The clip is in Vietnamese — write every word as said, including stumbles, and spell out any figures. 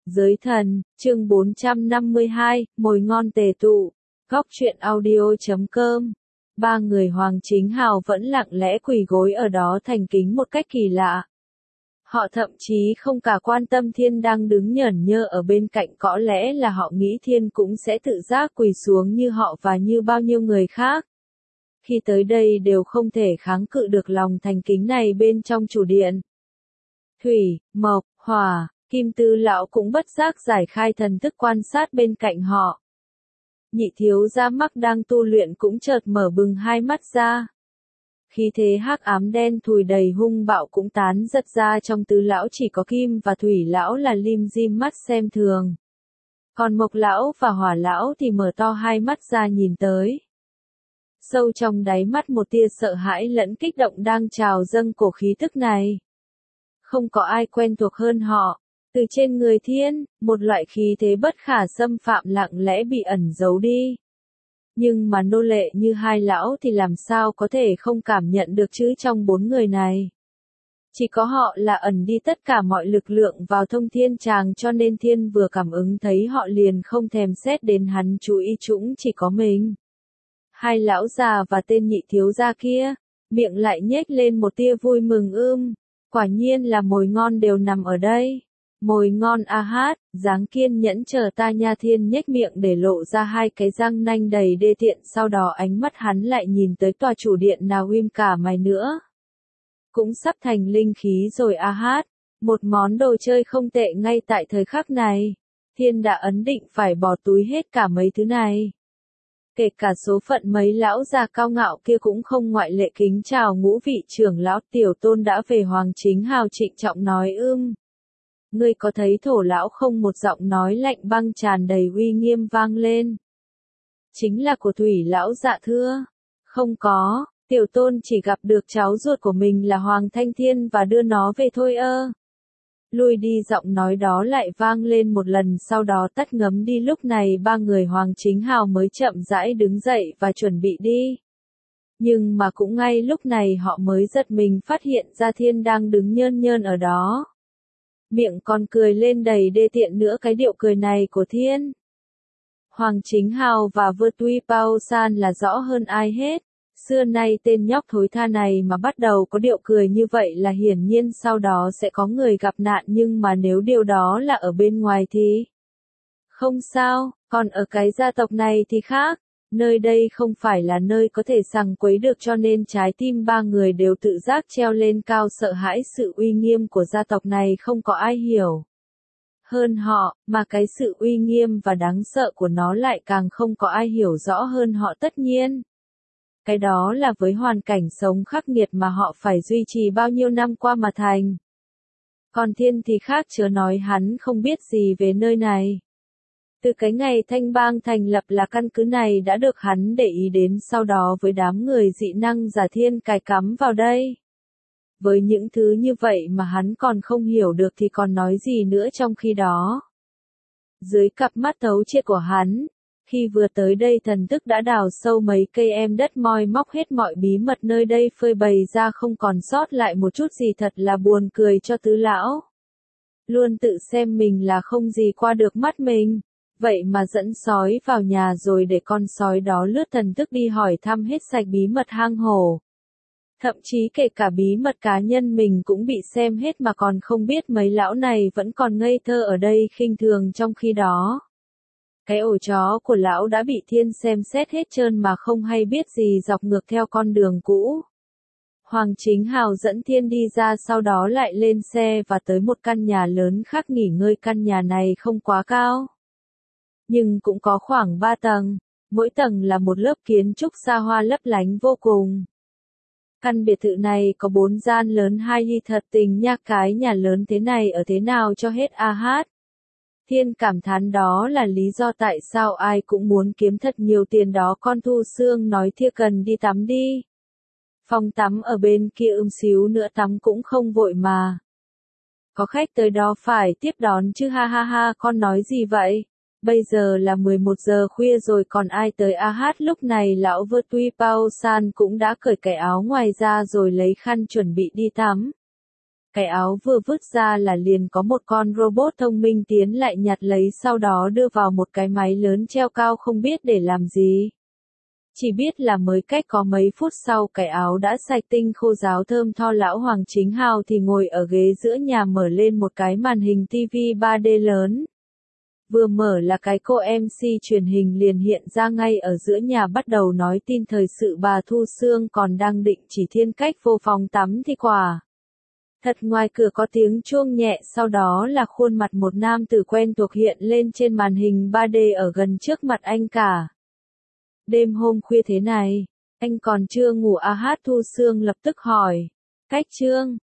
Giới thần, chương bốn trăm năm mươi hai, mồi ngon tề tụ, góc truyện audio chấm com. Ba người Hoàng Chính Hào vẫn lặng lẽ quỳ gối ở đó thành kính một cách kỳ lạ. Họ thậm chí không cả quan tâm Thiên đang đứng nhởn nhơ ở bên cạnh, có lẽ là họ nghĩ Thiên cũng sẽ tự giác quỳ xuống như họ và như bao nhiêu người khác. Khi tới đây đều không thể kháng cự được lòng thành kính này bên trong chủ điện. Thủy, mộc, hỏa, Kim Tư lão cũng bất giác giải khai thần thức quan sát bên cạnh họ. Nhị thiếu gia Mắc đang tu luyện cũng chợt mở bừng hai mắt ra. Khí thế hắc ám đen thùi đầy hung bạo cũng tán giật ra, trong Tứ lão chỉ có Kim và Thủy lão là lim dim mắt xem thường. Còn Mộc lão và Hỏa lão thì mở to hai mắt ra nhìn tới. Sâu trong đáy mắt một tia sợ hãi lẫn kích động đang trào dâng cổ khí tức này. Không có ai quen thuộc hơn họ. Từ trên người Thiên, một loại khí thế bất khả xâm phạm lặng lẽ bị ẩn giấu đi. Nhưng mà nô lệ như hai lão thì làm sao có thể không cảm nhận được chứ trong bốn người này. Chỉ có họ là ẩn đi tất cả mọi lực lượng vào thông thiên tràng, cho nên Thiên vừa cảm ứng thấy họ liền không thèm xét đến hắn, chú ý chúng chỉ có mình. Hai lão già và tên nhị thiếu gia kia, miệng lại nhếch lên một tia vui mừng ưm, quả nhiên là mồi ngon đều nằm ở đây. Mồi ngon a hát, dáng kiên nhẫn chờ ta nha. Thiên nhếch miệng để lộ ra hai cái răng nanh đầy đê tiện, sau đó ánh mắt hắn lại nhìn tới tòa chủ điện nào im cả mày nữa. Cũng sắp thành linh khí rồi a hát, một món đồ chơi không tệ ngay tại thời khắc này. Thiên đã ấn định phải bỏ túi hết cả mấy thứ này. Kể cả số phận mấy lão già cao ngạo kia cũng không ngoại lệ. Kính chào ngũ vị trưởng lão, tiểu tôn đã về. Hoàng Chính Hào trịnh trọng nói ưm. Ngươi có thấy thổ lão không? Một giọng nói lạnh băng tràn đầy uy nghiêm vang lên. Chính là của Thủy lão. Dạ thưa. Không có, tiểu tôn chỉ gặp được cháu ruột của mình là Hoàng Thanh Thiên và đưa nó về thôi ơ. Lui đi. Giọng nói đó lại vang lên một lần, sau đó tắt ngấm đi. Lúc này ba người Hoàng Chính Hào mới chậm rãi đứng dậy và chuẩn bị đi. Nhưng mà cũng ngay lúc này họ mới giật mình phát hiện ra Thiên đang đứng nhơn nhơn ở đó. Miệng còn cười lên đầy đê tiện nữa. Cái điệu cười này của Thiên, Hoàng Chính Hào và Vơ Tuy Pao San là rõ hơn ai hết. Xưa nay tên nhóc thối tha này mà bắt đầu có điệu cười như vậy là hiển nhiên sau đó sẽ có người gặp nạn, nhưng mà nếu điều đó là ở bên ngoài thì không sao, còn ở cái gia tộc này thì khác. Nơi đây không phải là nơi có thể sằng quấy được, cho nên trái tim ba người đều tự giác treo lên cao, sợ hãi sự uy nghiêm của gia tộc này không có ai hiểu hơn họ, mà cái sự uy nghiêm và đáng sợ của nó lại càng không có ai hiểu rõ hơn họ. Tất nhiên, cái đó là với hoàn cảnh sống khắc nghiệt mà họ phải duy trì bao nhiêu năm qua mà thành. Còn Thiên thì khác, chớ nói hắn không biết gì về nơi này. Từ cái ngày Thanh Bang thành lập là căn cứ này đã được hắn để ý đến, sau đó với đám người dị năng giả Thiên cài cắm vào đây. Với những thứ như vậy mà hắn còn không hiểu được thì còn nói gì nữa. Trong khi đó, dưới cặp mắt thấu triệt của hắn, khi vừa tới đây thần thức đã đào sâu mấy cây em đất, moi móc hết mọi bí mật nơi đây phơi bày ra, không còn sót lại một chút gì. Thật là buồn cười cho Tứ lão. Luôn tự xem mình là không gì qua được mắt mình. Vậy mà dẫn sói vào nhà rồi để con sói đó lướt thần thức đi hỏi thăm hết sạch bí mật hang hổ. Thậm chí kể cả bí mật cá nhân mình cũng bị xem hết mà còn không biết. Mấy lão này vẫn còn ngây thơ ở đây khinh thường, trong khi đó cái ổ chó của lão đã bị Thiên xem xét hết trơn mà không hay biết gì, dọc ngược theo con đường cũ. Hoàng Chính Hào dẫn Thiên đi ra, sau đó lại lên xe và tới một căn nhà lớn khác nghỉ ngơi. Căn nhà này không quá cao, nhưng cũng có khoảng ba tầng, mỗi tầng là một lớp kiến trúc xa hoa lấp lánh vô cùng. Căn biệt thự này có bốn gian lớn hai ly, thật tình nha, cái nhà lớn thế này ở thế nào cho hết a hát. Thiên cảm thán đó là lý do tại sao ai cũng muốn kiếm thật nhiều tiền đó. Con Thu Sương nói Thia cần đi tắm đi. Phòng tắm ở bên kia, ưm xíu nữa tắm cũng không vội mà. Có khách tới đó phải tiếp đón chứ. Ha ha ha, con nói gì vậy? Bây giờ là mười một giờ khuya rồi còn ai tới a hát. Lúc này lão Vơ Tuy Pao San cũng đã cởi cái áo ngoài ra rồi lấy khăn chuẩn bị đi tắm. Cái áo vừa vứt ra là liền có một con robot thông minh tiến lại nhặt lấy sau đó đưa vào một cái máy lớn treo cao không biết để làm gì. Chỉ biết là mới cách có mấy phút sau cái áo đã sạch tinh khô ráo thơm tho lão Hoàng Chính Hào thì ngồi ở ghế giữa nhà mở lên một cái màn hình ti vi ba D lớn. Vừa mở là cái cô em xê truyền hình liền hiện ra ngay ở giữa nhà bắt đầu nói tin thời sự bà Thu Sương còn đang định chỉ Thiên Cách vô phòng tắm thì quả. Thật ngoài cửa có tiếng chuông nhẹ sau đó là khuôn mặt một nam tử quen thuộc hiện lên trên màn hình ba D ở gần trước mặt anh cả. Đêm hôm khuya thế này, anh còn chưa ngủ à hát Thu Sương lập tức hỏi. Cách Trương,